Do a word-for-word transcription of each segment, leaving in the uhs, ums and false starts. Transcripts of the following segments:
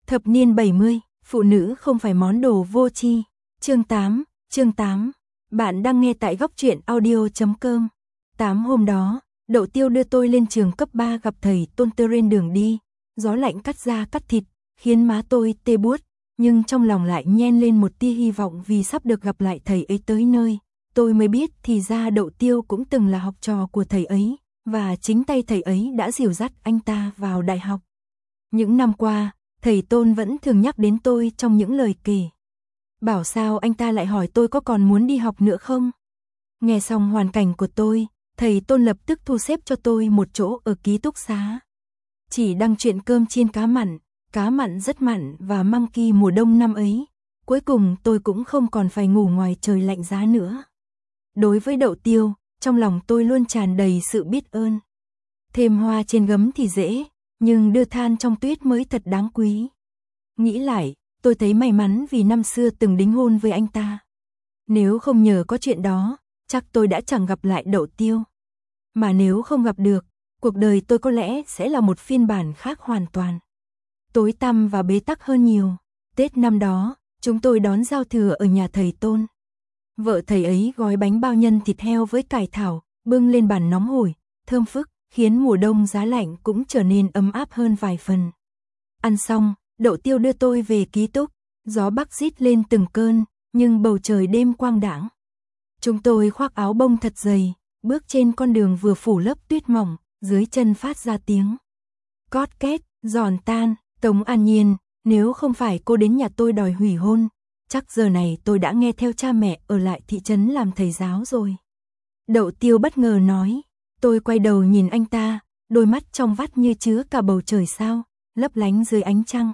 Thập niên bảy mươi, phụ nữ không phải món đồ vô tri. Chương tám, chương tám. Bạn đang nghe tại góc truyện audio chấm com. tám hôm đó, Đậu Tiêu đưa tôi lên trường cấp ba gặp thầy Tôn trên đường đi, gió lạnh cắt da cắt thịt, khiến má tôi tê buốt, nhưng trong lòng lại nhen lên một tia hy vọng vì sắp được gặp lại thầy ấy tới nơi. Tôi mới biết thì ra Đậu Tiêu cũng từng là học trò của thầy ấy, và chính tay thầy ấy đã dìu dắt anh ta vào đại học. Những năm qua, thầy Tôn vẫn thường nhắc đến tôi trong những lời kể. Bảo sao anh ta lại hỏi tôi có còn muốn đi học nữa không? Nghe xong hoàn cảnh của tôi, thầy Tôn lập tức thu xếp cho tôi một chỗ ở ký túc xá. Chỉ đăng chuyện cơm chiên cá mặn, cá mặn rất mặn và măng kỳ mùa đông năm ấy. Cuối cùng tôi cũng không còn phải ngủ ngoài trời lạnh giá nữa. Đối với Đậu Tiêu, trong lòng tôi luôn tràn đầy sự biết ơn. Thêm hoa trên gấm thì dễ, nhưng đưa than trong tuyết mới thật đáng quý. Nghĩ lại, tôi thấy may mắn vì năm xưa từng đính hôn với anh ta. Nếu không nhờ có chuyện đó, chắc tôi đã chẳng gặp lại Đậu Tiêu. Mà nếu không gặp được, cuộc đời tôi có lẽ sẽ là một phiên bản khác hoàn toàn. Tối tăm và bế tắc hơn nhiều. Tết năm đó, chúng tôi đón giao thừa ở nhà thầy Tôn. Vợ thầy ấy gói bánh bao nhân thịt heo với cải thảo, bưng lên bàn nóng hổi, thơm phức, khiến mùa đông giá lạnh cũng trở nên ấm áp hơn vài phần. Ăn xong, Đậu Tiêu đưa tôi về ký túc, gió bắc rít lên từng cơn, nhưng bầu trời đêm quang đãng. Chúng tôi khoác áo bông thật dày, bước trên con đường vừa phủ lớp tuyết mỏng, dưới chân phát ra tiếng cót két, giòn tan. Tống An Nhiên, nếu không phải cô đến nhà tôi đòi hủy hôn, chắc giờ này tôi đã nghe theo cha mẹ ở lại thị trấn làm thầy giáo rồi. Đậu Tiêu bất ngờ nói. Tôi quay đầu nhìn anh ta, đôi mắt trong vắt như chứa cả bầu trời sao, lấp lánh dưới ánh trăng.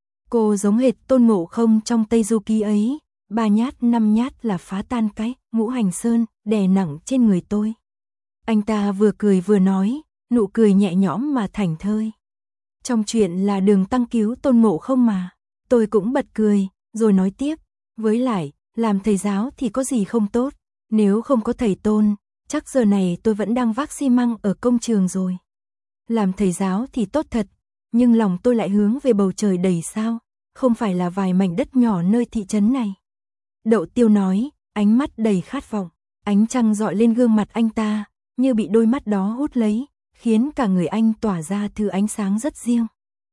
Cô giống hệt Tôn Ngộ Không trong Tây Du Ký ấy, ba nhát năm nhát là phá tan cái ngũ hành sơn, đè nặng trên người tôi. Anh ta vừa cười vừa nói, nụ cười nhẹ nhõm mà thảnh thơi. Trong chuyện là Đường Tăng cứu Tôn Ngộ Không mà. Tôi cũng bật cười, rồi nói tiếp, với lại, làm thầy giáo thì có gì không tốt, nếu không có thầy Tôn, chắc giờ này tôi vẫn đang vác xi măng ở công trường rồi. Làm thầy giáo thì tốt thật, nhưng lòng tôi lại hướng về bầu trời đầy sao, không phải là vài mảnh đất nhỏ nơi thị trấn này. Đậu Tiêu nói, ánh mắt đầy khát vọng, ánh trăng rọi lên gương mặt anh ta, như bị đôi mắt đó hút lấy, khiến cả người anh tỏa ra thứ ánh sáng rất riêng.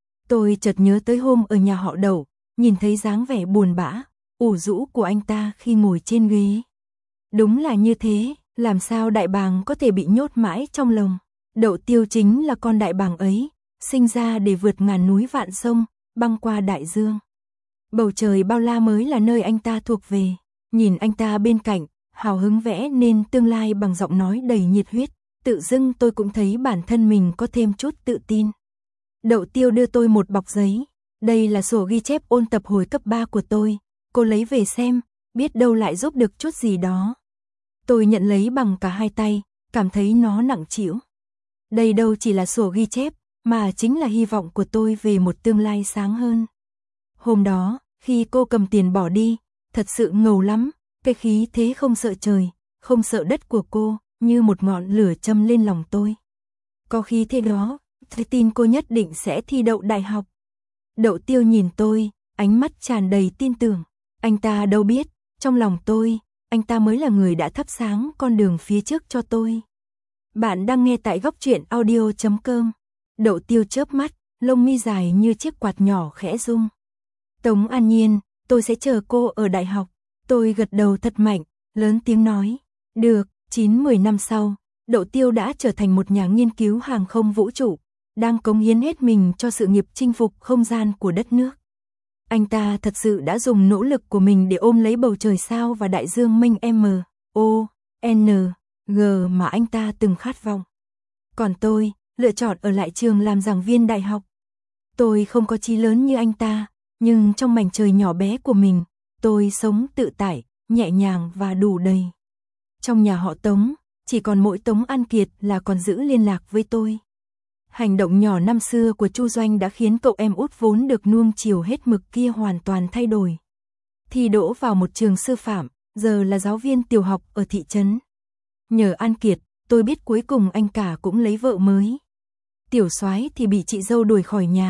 Tôi chợt nhớ tới hôm ở nhà họ Đậu, nhìn thấy dáng vẻ buồn bã, ủ rũ của anh ta khi ngồi trên ghế. Đúng là như thế, làm sao đại bàng có thể bị nhốt mãi trong lồng. Đậu Tiêu chính là con đại bàng ấy, sinh ra để vượt ngàn núi vạn sông, băng qua đại dương. Bầu trời bao la mới là nơi anh ta thuộc về. Nhìn anh ta bên cạnh, hào hứng vẽ nên tương lai bằng giọng nói đầy nhiệt huyết, tự dưng tôi cũng thấy bản thân mình có thêm chút tự tin. Đậu Tiêu đưa tôi một bọc giấy. Đây là sổ ghi chép ôn tập hồi cấp ba của tôi, cô lấy về xem, biết đâu lại giúp được chút gì đó. Tôi nhận lấy bằng cả hai tay, cảm thấy nó nặng trĩu. Đây đâu chỉ là sổ ghi chép, mà chính là hy vọng của tôi về một tương lai sáng hơn. Hôm đó, khi cô cầm tiền bỏ đi, thật sự ngầu lắm, cái khí thế không sợ trời, không sợ đất của cô, như một ngọn lửa châm lên lòng tôi. Có khí thế đó, tôi tin cô nhất định sẽ thi đậu đại học. Đậu Tiêu nhìn tôi, ánh mắt tràn đầy tin tưởng. Anh ta đâu biết, trong lòng tôi, anh ta mới là người đã thắp sáng con đường phía trước cho tôi. Bạn đang nghe tại góc truyện audio chấm com. Đậu Tiêu chớp mắt, lông mi dài như chiếc quạt nhỏ khẽ rung. Tống An Nhiên, tôi sẽ chờ cô ở đại học. Tôi gật đầu thật mạnh, lớn tiếng nói. Được, chín mười năm sau, Đậu Tiêu đã trở thành một nhà nghiên cứu hàng không vũ trụ, đang cống hiến hết mình cho sự nghiệp chinh phục không gian của đất nước. Anh ta thật sự đã dùng nỗ lực của mình để ôm lấy bầu trời sao và đại dương mênh M, O, N, G mà anh ta từng khát vọng. Còn tôi, lựa chọn ở lại trường làm giảng viên đại học. Tôi không có chí lớn như anh ta, nhưng trong mảnh trời nhỏ bé của mình, tôi sống tự tại, nhẹ nhàng và đủ đầy. Trong nhà họ Tống, chỉ còn mỗi Tống An Kiệt là còn giữ liên lạc với tôi. Hành động nhỏ năm xưa của Chu Doanh đã khiến cậu em út vốn được nuông chiều hết mực kia hoàn toàn thay đổi. Thi đỗ vào một trường sư phạm, giờ là giáo viên tiểu học ở thị trấn. Nhờ An Kiệt, tôi biết cuối cùng anh cả cũng lấy vợ mới. Tiểu soái thì bị chị dâu đuổi khỏi nhà,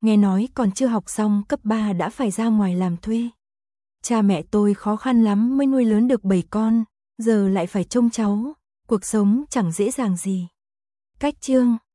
nghe nói còn chưa học xong cấp ba đã phải ra ngoài làm thuê. Cha mẹ tôi khó khăn lắm mới nuôi lớn được bảy con, giờ lại phải trông cháu, cuộc sống chẳng dễ dàng gì. Cách chương